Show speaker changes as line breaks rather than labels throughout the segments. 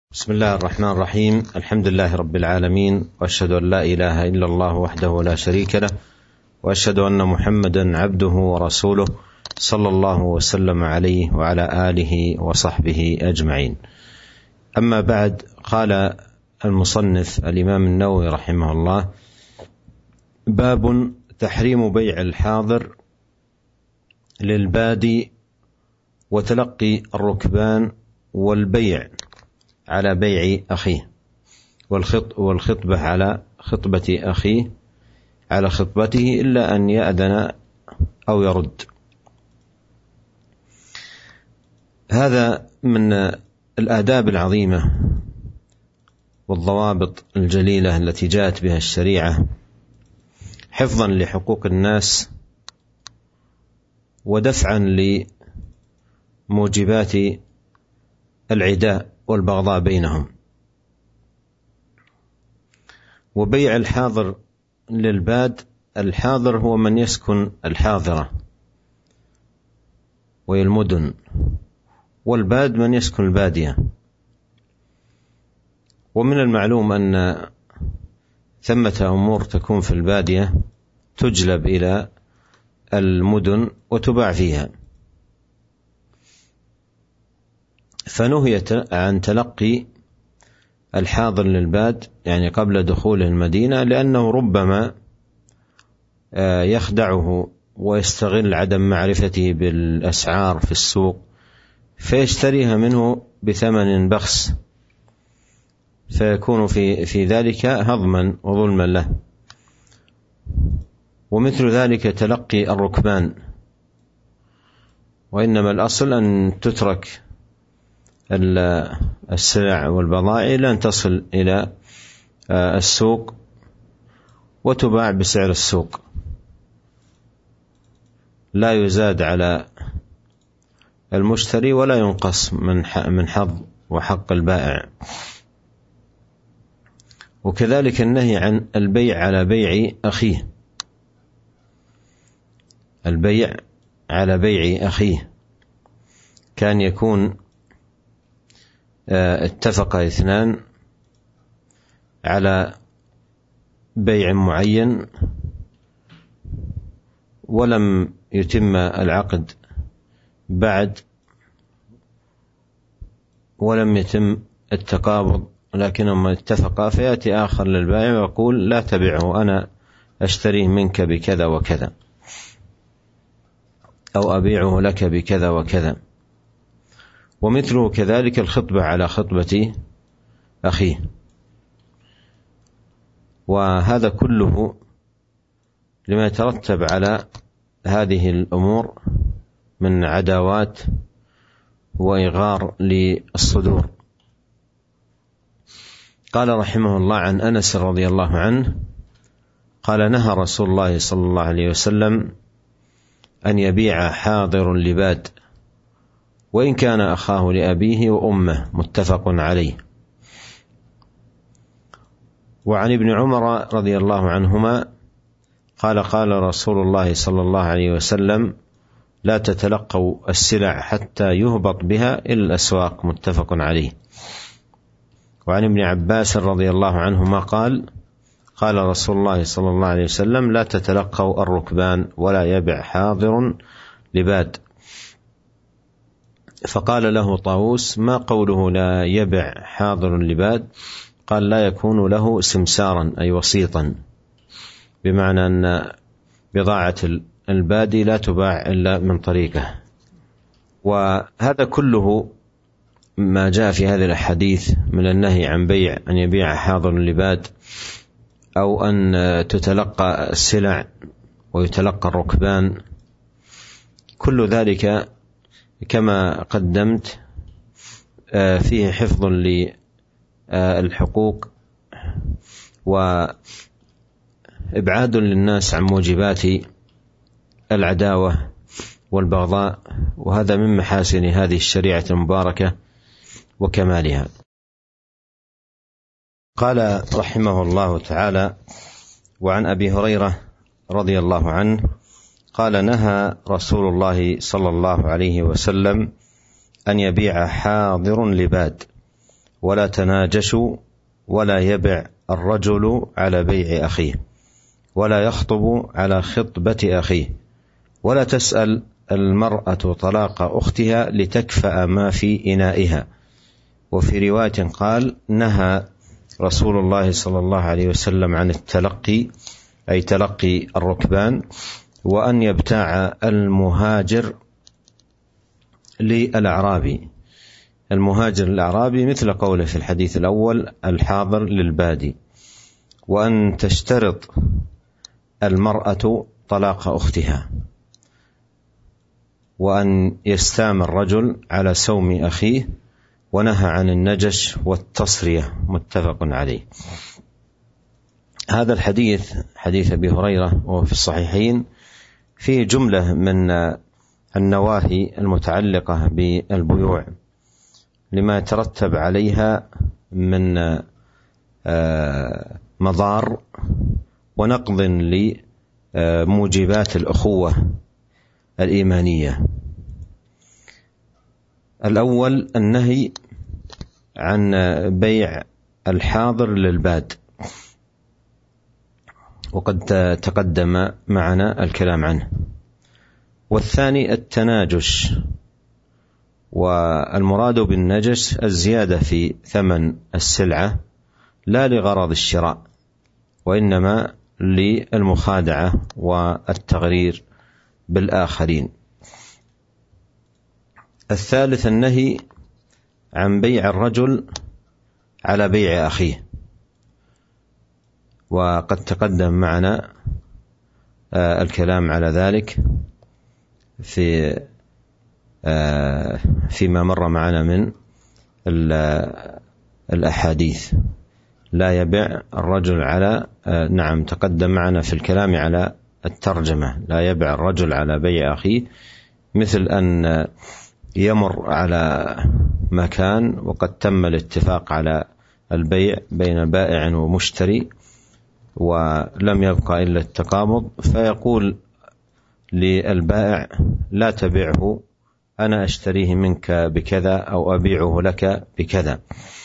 بسم الله الرحمن الرحيم. الحمد لله رب العالمين، وأشهد أن لا إله إلا الله وحده لا شريك له، وأشهد أن محمدا عبده ورسوله صلى الله وسلم عليه وعلى آله وصحبه أجمعين. أما بعد، قال المصنف الإمام النووي رحمه الله: باب تحريم بيع الحاضر للبادي وتلقي الركبان والبيع على بيع أخيه والخطبة على خطبة أخيه على خطبته إلا أن يأذن أو يرد. هذا من الآداب العظيمة والضوابط الجليلة التي جاءت بها الشريعة حفظا لحقوق الناس ودفعا لموجبات العداء والبغضاء بينهم. وبيع الحاضر للباد، الحاضر هو من يسكن الحاضرة وهي المدن، والباد من يسكن البادية. ومن المعلوم أن ثمة أمور تكون في البادية تجلب إلى المدن وتباع فيها، فنهيت عن تلقي الحاضر للباد يعني قبل دخوله المدينة، لأنه ربما يخدعه ويستغل عدم معرفته بالأسعار في السوق فيشتريها منه بثمن بخس، فيكون في ذلك هضما وظلما له. ومثل ذلك تلقي الركبان، وإنما الأصل أن تترك السلع والبضائع لن تصل إلى السوق وتباع بسعر السوق، لا يزاد على المشتري ولا ينقص من حظ وحق البائع. وكذلك النهي عن البيع على بيع أخيه، البيع على بيع أخيه كان يكون اتفق اثنان على بيع معين ولم يتم العقد بعد ولم يتم التقابض، لكنهم اتفقا، فيأتي آخر للبائع ويقول: لا تبعه، أنا أشتريه منك بكذا وكذا، أو أبيعه لك بكذا وكذا. ومثله كذلك الخطبة على خطبة أخيه. وهذا كله لما يترتب على هذه الأمور من عداوات وإغار للصدور. قال رحمه الله عن أنس رضي الله عنه قال: نهى رسول الله صلى الله عليه وسلم أن يبيع حاضر لباد وإن كان أخاه لأبيه وأمه، متفق عليه. وعن ابن عمر رضي الله عنهما قال: قال رسول الله صلى الله عليه وسلم: لا تتلقوا السلع حتى يهبط بها إلى الأسواق، متفق عليه. وعن ابن عباس رضي الله عنهما قال: قال رسول الله صلى الله عليه وسلم: لا تتلقوا الركبان ولا يبع حاضر لباد. فقال له طاووس: ما قوله لا يبع حاضر لباد؟ قال: لا يكون له سمسارا أي وسيطا، بمعنى أن بضاعة البادي لا تباع إلا من طريقه. وهذا كله ما جاء في هذه الأحاديث من النهي عن بيع أن يبيع حاضر لباد، أو أن تتلقى السلع ويتلقى الركبان، كل ذلك كما قدمت فيه حفظ للحقوق وإبعاد للناس عن موجبات العداوة والبغضاء، وهذا من محاسن هذه الشريعة المباركة وكمالها. قال رحمه الله تعالى: وعن أبي هريرة رضي الله عنه قال: نهى رسول الله صلى الله عليه وسلم أن يبيع حاضر لباد ولا تناجشوا، ولا يبع الرجل على بيع أخيه، ولا يخطب على خطبة أخيه، ولا تسأل المرأة طلاق أختها لتكفأ ما في إنائها. وفي رواية قال: نهى رسول الله صلى الله عليه وسلم عن التلقي، أي تلقي الركبان، وأن يبتاع المهاجر للأعرابي. المهاجر الأعرابي مثل قوله في الحديث الأول: الحاضر للبادي. وأن تشترط المرأة طلاق أختها، وأن يستام الرجل على سوم أخيه، ونهى عن النجش والتصرية، متفق عليه. هذا الحديث حديث أبي هريرة وهو في الصحيحين فيه جملة من النواهي المتعلقة بالبيوع لما يترتب عليها من مضار ونقض لموجبات الأخوة الإيمانية. الأول النهي عن بيع الحاضر للباد، وقد تقدم معنا الكلام عنه. والثاني التناجش، والمراد بالنجش الزيادة في ثمن السلعة لا لغرض الشراء، وإنما للمخادعة والتغرير بالآخرين. الثالث النهي عن بيع الرجل على بيع أخيه، وقد تقدم معنا الكلام على ذلك فيما مر معنا من الأحاديث. لا يبيع الرجل على تقدم معنا في الكلام على الترجمة: لا يبيع الرجل على بيع أخيه، مثل أن يمر على مكان وقد تم الاتفاق على البيع بين بائع ومشتري ولم يبقى إلا التقابض، فيقول للبائع: لا تبيعه، أنا أشتريه منك بكذا أو أبيعه لك بكذا.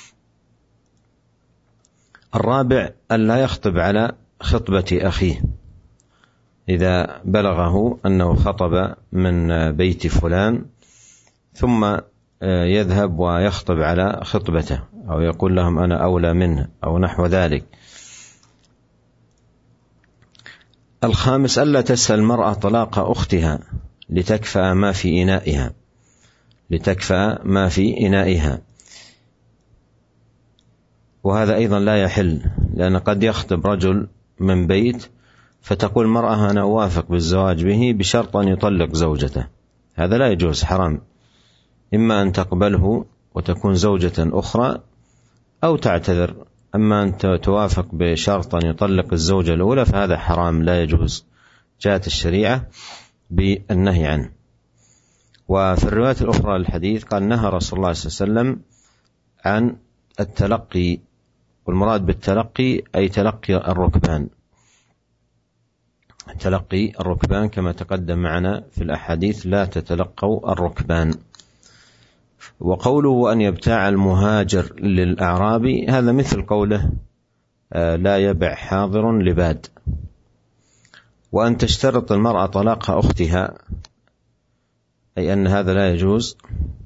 الرابع ألا يخطب على خطبة أخيه، إذا بلغه أنه خطب من بيت فلان ثم يذهب ويخطب على خطبته، أو يقول لهم أنا أولى منه أو نحو ذلك. الخامس ألا تسأل المرأة طلاق أختها لتكفأ ما في إنائها، لتكفأ ما في إنائها، وهذا أيضا لا يحل، لأن قد يخطب رجل من بيت فتقول المرأة أنا أوافق بالزواج به بشرط أن يطلق زوجته، هذا لا يجوز، حرام. إما أن تقبله وتكون زوجة أخرى أو تعتذر، أما أن توافق بشرط أن يطلق الزوجة الأولى فهذا حرام لا يجوز، جاءت الشريعة بالنهي عنه. وفي الرواية الأخرى للحديث قال: نهى رسول الله صلى الله عليه وسلم عن التلقي، والمراد بالتلقي أي تلقي الركبان، تلقي الركبان كما تقدم معنا في الأحاديث: لا تتلقوا الركبان. وقوله أن يبتاع المهاجر للأعرابي هذا مثل قوله: لا يبع حاضر لباد. وأن تشترط المرأة طلاق أختها، أي أن هذا لا يجوز،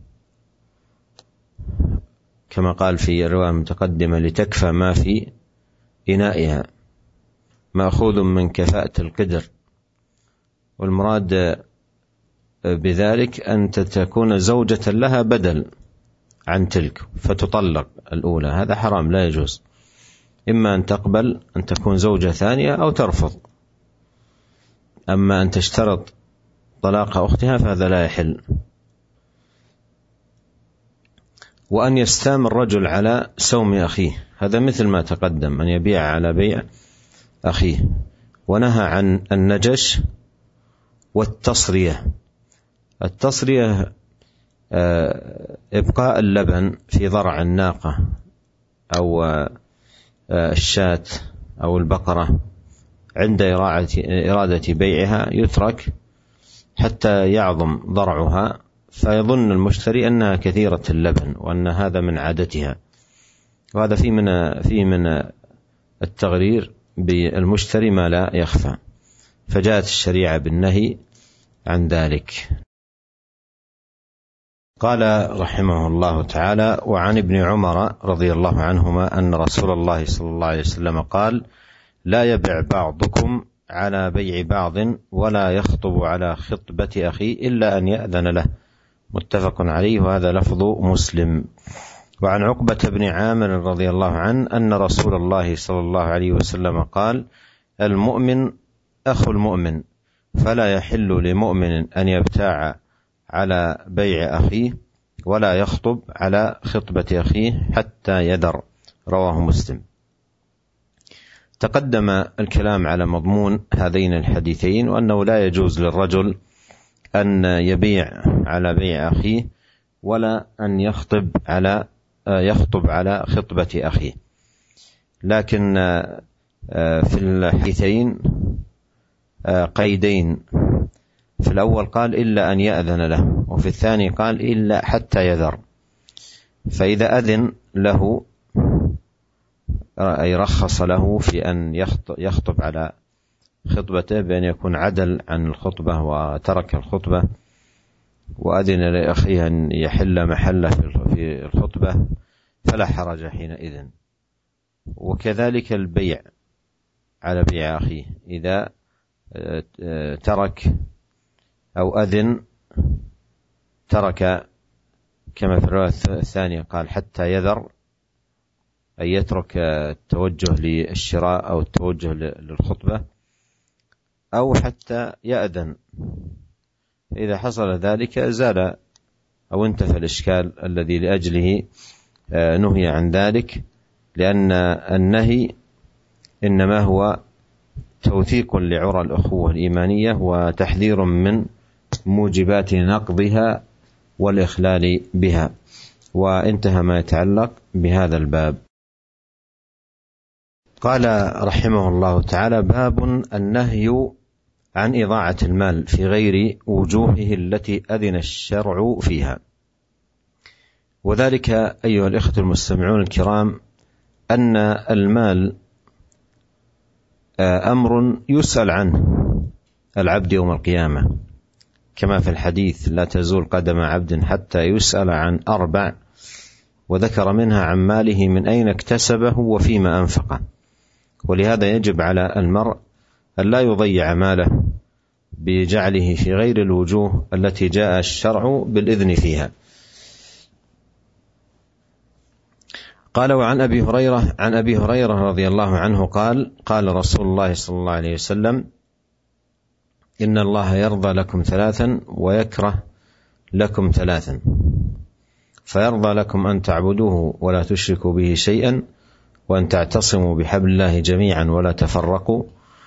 كما قال في الرواية المتقدمة: لتكفى ما في إنائها، مأخوذ من كفاءة القدر، والمراد بذلك أن تكون زوجة لها بدل عن تلك فتطلق الأولى، هذا حرام لا يجوز، إما أن تقبل أن تكون زوجة ثانية أو ترفض. أما أن تشترط طلاق أختها فهذا لا يحل. وأن يستام الرجل على سوم أخيه، هذا مثل ما تقدم، أن يبيع على بيع أخيه. ونهى عن النجش والتصرية. التصرية إبقاء اللبن في ضرع الناقة أو الشاة أو البقرة عند إرادة بيعها، يترك حتى يعظم ضرعها فيظن المشتري أنها كثيرة اللبن وأن هذا من عادتها، وهذا في من التغرير بالمشتري ما لا يخفى، فجاءت الشريعة بالنهي عن ذلك. قال رحمه الله تعالى: وعن ابن عمر رضي الله عنهما أن رسول الله صلى الله عليه وسلم قال: لا يبع بعضكم على بيع بعض ولا يخطب على خطبة أخيه إلا أن يأذن له، متفق عليه، وهذا لفظ مسلم. وعن عقبة بن عامر رضي الله عنه أن رسول الله صلى الله عليه وسلم قال: المؤمن أخو المؤمن، فلا يحل لمؤمن أن يبتاع على بيع أخيه ولا يخطب على خطبة أخيه حتى يدر، رواه مسلم. تقدم الكلام على مضمون هذين الحديثين، وأنه لا يجوز للرجل أن يبيع على بيع أخيه ولا أن يخطب على خطبة أخيه. لكن في الحديثين قيدين، في الأول قال إلا أن يأذن له، وفي الثاني قال إلا حتى يذر. فإذا أذن له أي رخص له في أن يخطب على خطبته بأن يكون عدل عن الخطبة وترك الخطبة، وأذن لأخيه أن يحل محله في الخطبة، فلا حرج حينئذ. وكذلك البيع على بيع أخيه، إذا ترك أو أذن ترك، كما في الرواية الثانية قال حتى يذر، أي يترك التوجه للشراء أو التوجه للخطبة، أو حتى يأذن. إذا حصل ذلك زال أو انتفى الإشكال الذي لأجله نهي عن ذلك، لأن النهي إنما هو توثيق لعرى الأخوة الإيمانية وتحذير من موجبات نقضها والإخلال بها. وانتهى ما يتعلق بهذا الباب. قال رحمه الله تعالى: باب النهي عن إضاعة المال في غير وجوهه التي أذن الشرع فيها. وذلك أيها الإخوة المستمعون الكرام أن المال أمر يسأل عنه العبد يوم القيامة، كما في الحديث: لا تزول قدم عبد حتى يسأل عن 4، وذكر منها عن ماله من أين اكتسبه وفيما أنفقه. ولهذا يجب على المرء أن لا يضيع ماله بجعله في غير الوجوه التي جاء الشرع بالإذن فيها. قال: وعن أبي هريرة رضي الله عنه قال: قال رسول الله صلى الله عليه وسلم: إن الله يرضى لكم 3 ويكره لكم 3، فيرضى لكم أن تعبدوه ولا تشركوا به شيئا، وأن تعتصموا بحبل الله جميعا ولا تفرقوا،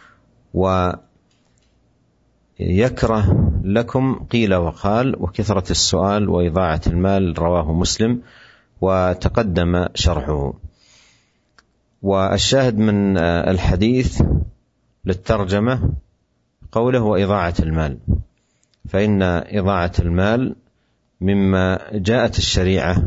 ويكره لكم قيل وقال وكثرة السؤال وإضاعة المال، رواه مسلم، وتقدم شرحه. والشاهد من الحديث للترجمة قوله وإضاعة المال، فإن إضاعة المال مما جاءت الشريعة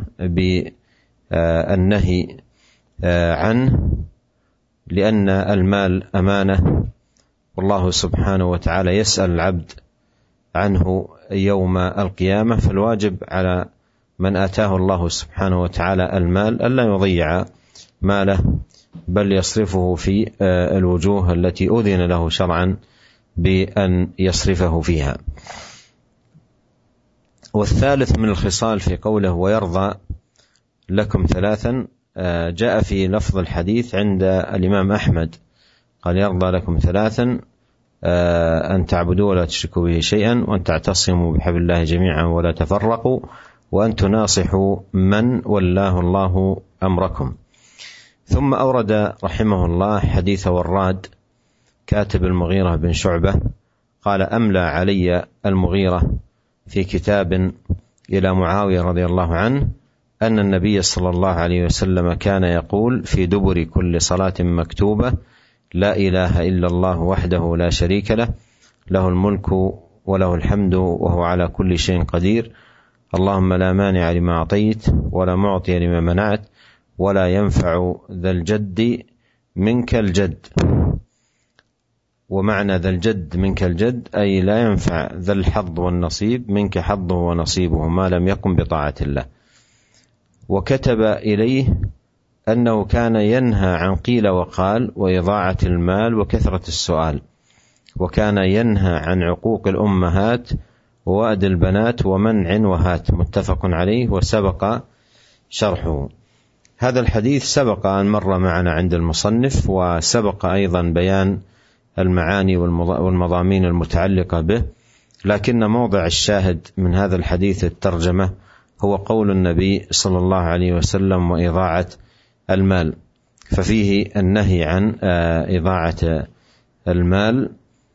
بالنهي عنه، لأن المال أمانة، والله سبحانه وتعالى يسأل العبد عنه يوم القيامة. فالواجب على من آتاه الله سبحانه وتعالى المال ألا يضيع ماله، بل يصرفه في الوجوه التي أذن له شرعا بأن يصرفه فيها. والثالث من الخصال في قوله ويرضى لكم 3 جاء في لفظ الحديث عند الإمام أحمد، قال: يرضى لكم 3: أن تعبدوا ولا تشركوا به شيئا، وأن تعتصموا بحبل الله جميعا ولا تفرقوا، وأن تناصحوا من ولاه الله أمركم. ثم أورد رحمه الله حديث وراد كاتب المغيرة بن شعبة قال: أملى علي المغيرة في كتاب إلى معاوية رضي الله عنه أن النبي صلى الله عليه وسلم كان يقول في دبر كل صلاة مكتوبة: لا إله إلا الله وحده لا شريك له، له الملك وله الحمد وهو على كل شيء قدير، اللهم لا مانع لما أعطيت ولا معطي لما منعت ولا ينفع ذا الجد منك الجد. ومعنى ذا الجد منك الجد أي لا ينفع ذا الحظ والنصيب منك حظه ونصيبه ما لم يقم بطاعة الله. وكتب إليه أنه كان ينهى عن قيل وقال وإضاعة المال وكثرة السؤال، وكان ينهى عن عقوق الأمهات ووأد البنات ومنع وهات، متفق عليه وسبق شرحه. هذا الحديث سبق أن مر معنا عند المصنف، وسبق أيضا بيان المعاني والمضامين المتعلقة به، لكن موضع الشاهد من هذا الحديث الترجمة هو قول النبي صلى الله عليه وسلم وإضاعة المال، ففيه النهي عن إضاعة المال،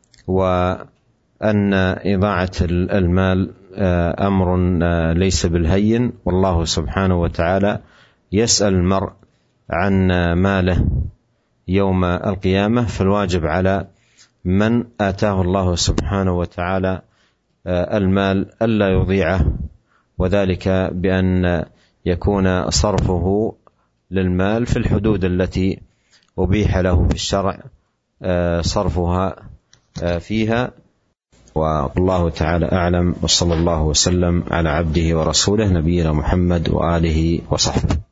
وأن إضاعة المال أمر ليس بالهين، والله سبحانه وتعالى يسأل المرء عن ماله يوم القيامة، فالواجب على من آتاه الله سبحانه وتعالى المال ألا يضيعه، وذلك بأن يكون صرفه للمال في الحدود التي أبيح له في الشرع صرفها فيها. والله تعالى أعلم، وصلى الله وسلم على عبده ورسوله نبينا محمد وآله وصحبه.